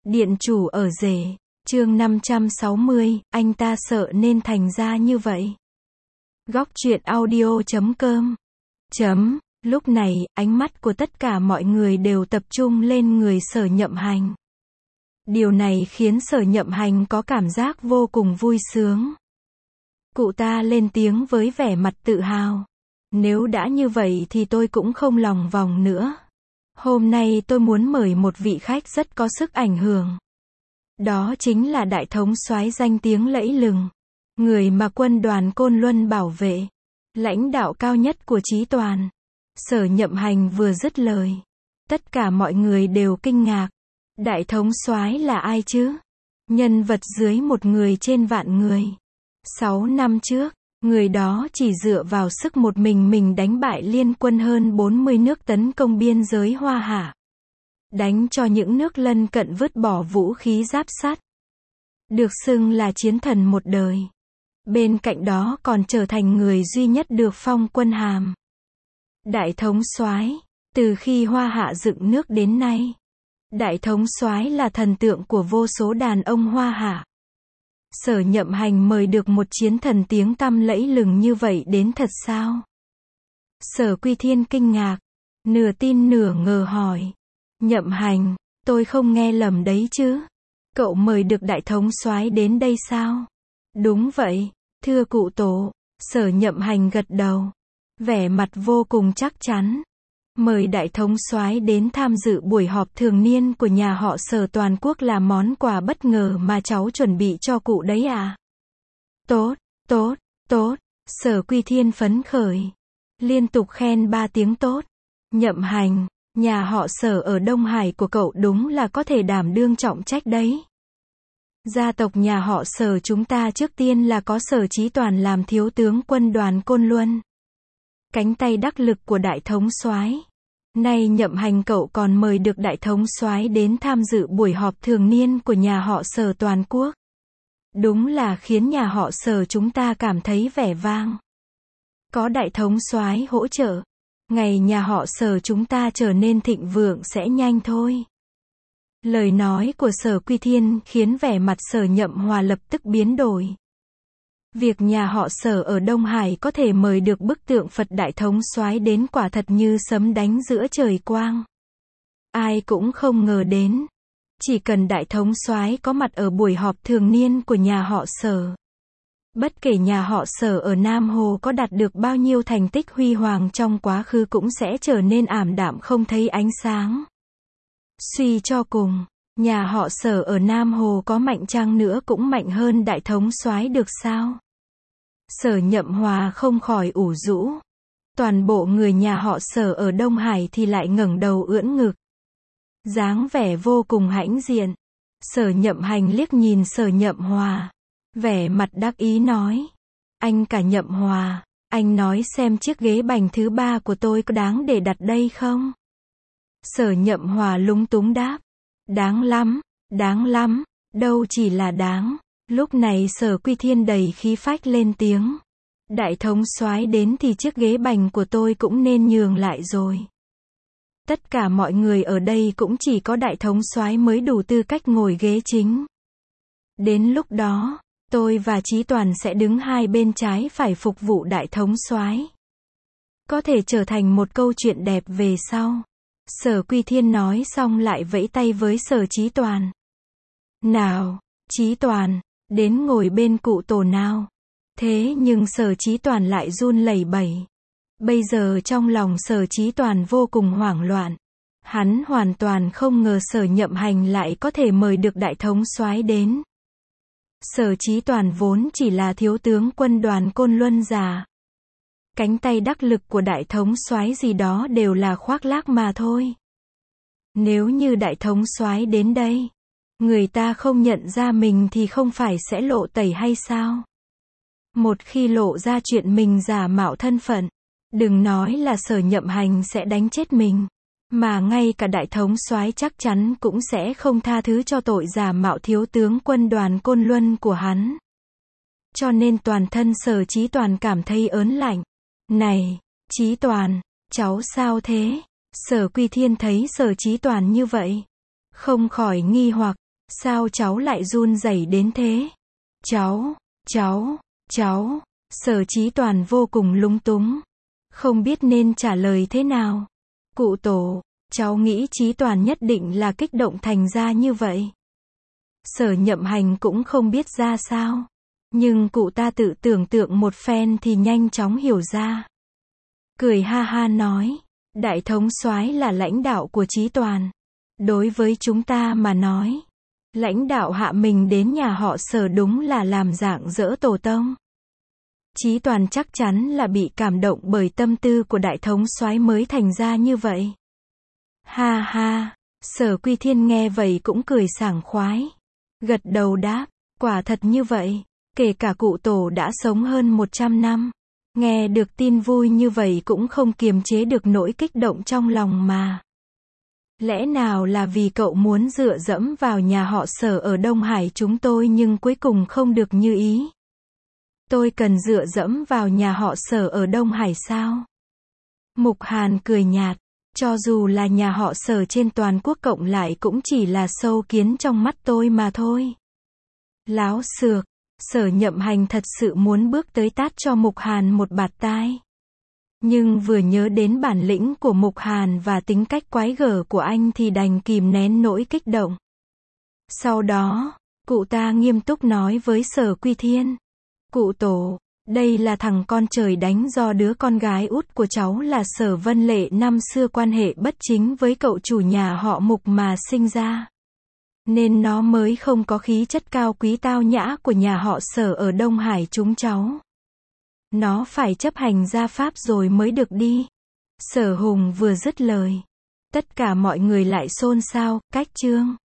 Điện chủ ở rể, chương 560, anh ta sợ nên thành ra như vậy. Góc truyện audio.com. Lúc này, ánh mắt của tất cả mọi người đều tập trung lên người Sở Nhậm Hành. Điều này khiến Sở Nhậm Hành có cảm giác vô cùng vui sướng. Cụ ta lên tiếng với vẻ mặt tự hào. Nếu đã như vậy thì tôi cũng không lòng vòng nữa. Hôm nay tôi muốn mời một vị khách rất có sức ảnh hưởng. Đó chính là đại thống soái danh tiếng lẫy lừng. Người mà quân đoàn Côn Luân bảo vệ. Lãnh đạo cao nhất của Chí Toàn. Sở Nhậm Hành vừa dứt lời. Tất cả mọi người đều kinh ngạc. Đại thống soái là ai chứ? Nhân vật dưới một người trên vạn người. 6 năm trước, người đó chỉ dựa vào sức một mình đánh bại liên quân hơn 40 nước tấn công biên giới Hoa Hạ. Đánh cho những nước lân cận vứt bỏ vũ khí giáp sắt. Được xưng là chiến thần một đời. Bên cạnh đó còn trở thành người duy nhất được phong quân hàm. Đại thống soái, từ khi Hoa Hạ dựng nước đến nay, đại thống soái là thần tượng của vô số đàn ông Hoa Hạ. Sở Nhậm Hành mời được một chiến thần tiếng tăm lẫy lừng như vậy đến thật sao? Sở Quy Thiên kinh ngạc, nửa tin nửa ngờ hỏi. Nhậm Hành, tôi không nghe lầm đấy chứ? Cậu mời được đại thống soái đến đây sao? Đúng vậy, thưa cụ tổ. Sở Nhậm Hành gật đầu, vẻ mặt vô cùng chắc chắn. Mời đại thống soái đến tham dự buổi họp thường niên của nhà họ Sở toàn quốc là món quà bất ngờ mà cháu chuẩn bị cho cụ đấy à? Tốt, tốt, tốt. Sở Quy Thiên phấn khởi, liên tục khen 3 tiếng tốt. Nhậm Hành, nhà họ Sở ở Đông Hải của cậu đúng là có thể đảm đương trọng trách đấy. Gia tộc nhà họ Sở chúng ta trước tiên là có Sở Chí Toàn làm thiếu tướng quân đoàn Côn Luân. Cánh tay đắc lực của đại thống soái. Nay Nhậm Hành cậu còn mời được đại thống soái đến tham dự buổi họp thường niên của nhà họ Sở toàn quốc. Đúng là khiến nhà họ Sở chúng ta cảm thấy vẻ vang. Có đại thống soái hỗ trợ, ngày nhà họ Sở chúng ta trở nên thịnh vượng sẽ nhanh thôi. Lời nói của Sở Quy Thiên khiến vẻ mặt Sở Nhậm Hòa lập tức biến đổi. Việc nhà họ Sở ở Đông Hải có thể mời được bức tượng Phật đại thống soái đến quả thật như sấm đánh giữa trời quang. Ai cũng không ngờ đến. Chỉ cần đại thống soái có mặt ở buổi họp thường niên của nhà họ Sở. Bất kể nhà họ Sở ở Nam Hồ có đạt được bao nhiêu thành tích huy hoàng trong quá khứ cũng sẽ trở nên ảm đạm không thấy ánh sáng. Suy cho cùng, nhà họ Sở ở Nam Hồ có mạnh chăng nữa cũng mạnh hơn đại thống soái được sao? Sở Nhậm Hòa không khỏi ủ rũ. Toàn bộ người nhà họ Sở ở Đông Hải thì lại ngẩng đầu ưỡn ngực. Dáng vẻ vô cùng hãnh diện. Sở Nhậm Hành liếc nhìn Sở Nhậm Hòa. Vẻ mặt đắc ý nói. Anh cả Nhậm Hòa, anh nói xem chiếc ghế bành thứ 3 của tôi có đáng để đặt đây không? Sở Nhậm Hòa lúng túng đáp. Đáng lắm, đâu chỉ là đáng. Lúc này Sở Quy Thiên đầy khí phách lên tiếng. Đại thống soái đến thì chiếc ghế bành của tôi cũng nên nhường lại rồi. Tất cả mọi người ở đây cũng chỉ có đại thống soái mới đủ tư cách ngồi ghế chính. Đến lúc đó, tôi và Chí Toàn sẽ đứng hai bên trái phải phục vụ đại thống soái. Có thể trở thành một câu chuyện đẹp về sau. Sở Quy Thiên nói xong lại vẫy tay với Sở Chí Toàn. Nào, Chí Toàn, đến ngồi bên cụ tổ nào. Thế nhưng Sở Chí Toàn lại run lẩy bẩy. Bây giờ trong lòng Sở Chí Toàn vô cùng hoảng loạn. Hắn hoàn toàn không ngờ Sở Nhậm Hành lại có thể mời được đại thống soái đến. Sở Chí Toàn vốn chỉ là thiếu tướng quân đoàn Côn Luân già. Cánh tay đắc lực của đại thống soái gì đó đều là khoác lác mà thôi. Nếu như đại thống soái đến đây, người ta không nhận ra mình thì không phải sẽ lộ tẩy hay sao? Một khi lộ ra chuyện mình giả mạo thân phận, đừng nói là Sở Nhậm Hành sẽ đánh chết mình, mà ngay cả đại thống soái chắc chắn cũng sẽ không tha thứ cho tội giả mạo thiếu tướng quân đoàn Côn Luân của hắn. Cho nên toàn thân Sở Chí Toàn cảm thấy ớn lạnh. Này, Chí Toàn, cháu sao thế? Sở Quy Thiên thấy Sở Chí Toàn như vậy, không khỏi nghi hoặc. Sao cháu lại run rẩy đến thế? Cháu. Sở Chí Toàn vô cùng lúng túng. Không biết nên trả lời thế nào. Cụ tổ, cháu nghĩ Chí Toàn nhất định là kích động thành ra như vậy. Sở Nhậm Hành cũng không biết ra sao. Nhưng cụ ta tự tưởng tượng một phen thì nhanh chóng hiểu ra. Cười ha ha nói, đại thống soái là lãnh đạo của Chí Toàn. Đối với chúng ta mà nói, lãnh đạo hạ mình đến nhà họ Sở đúng là làm rạng rỡ tổ tông. Chí Toàn chắc chắn là bị cảm động bởi tâm tư của đại thống soái mới thành ra như vậy. Ha ha, Sở Quy Thiên nghe vậy cũng cười sảng khoái. Gật đầu đáp, quả thật như vậy, kể cả cụ tổ đã sống hơn 100 năm. Nghe được tin vui như vậy cũng không kiềm chế được nỗi kích động trong lòng mà. Lẽ nào là vì cậu muốn dựa dẫm vào nhà họ Sở ở Đông Hải chúng tôi nhưng cuối cùng không được như ý? Tôi cần dựa dẫm vào nhà họ Sở ở Đông Hải sao? Mục Hàn cười nhạt, cho dù là nhà họ Sở trên toàn quốc cộng lại cũng chỉ là sâu kiến trong mắt tôi mà thôi. Láo xược, Sở Nhậm Hành thật sự muốn bước tới tát cho Mục Hàn một bạt tai. Nhưng vừa nhớ đến bản lĩnh của Mục Hàn và tính cách quái gở của anh thì đành kìm nén nỗi kích động. Sau đó, cụ ta nghiêm túc nói với Sở Quy Thiên. Cụ tổ, đây là thằng con trời đánh do đứa con gái út của cháu là Sở Vân Lệ năm xưa quan hệ bất chính với cậu chủ nhà họ Mục mà sinh ra. Nên nó mới không có khí chất cao quý tao nhã của nhà họ Sở ở Đông Hải chúng cháu. Nó phải chấp hành gia pháp rồi mới được đi. Sở Hùng vừa dứt lời, tất cả mọi người lại xôn xao, cách chương.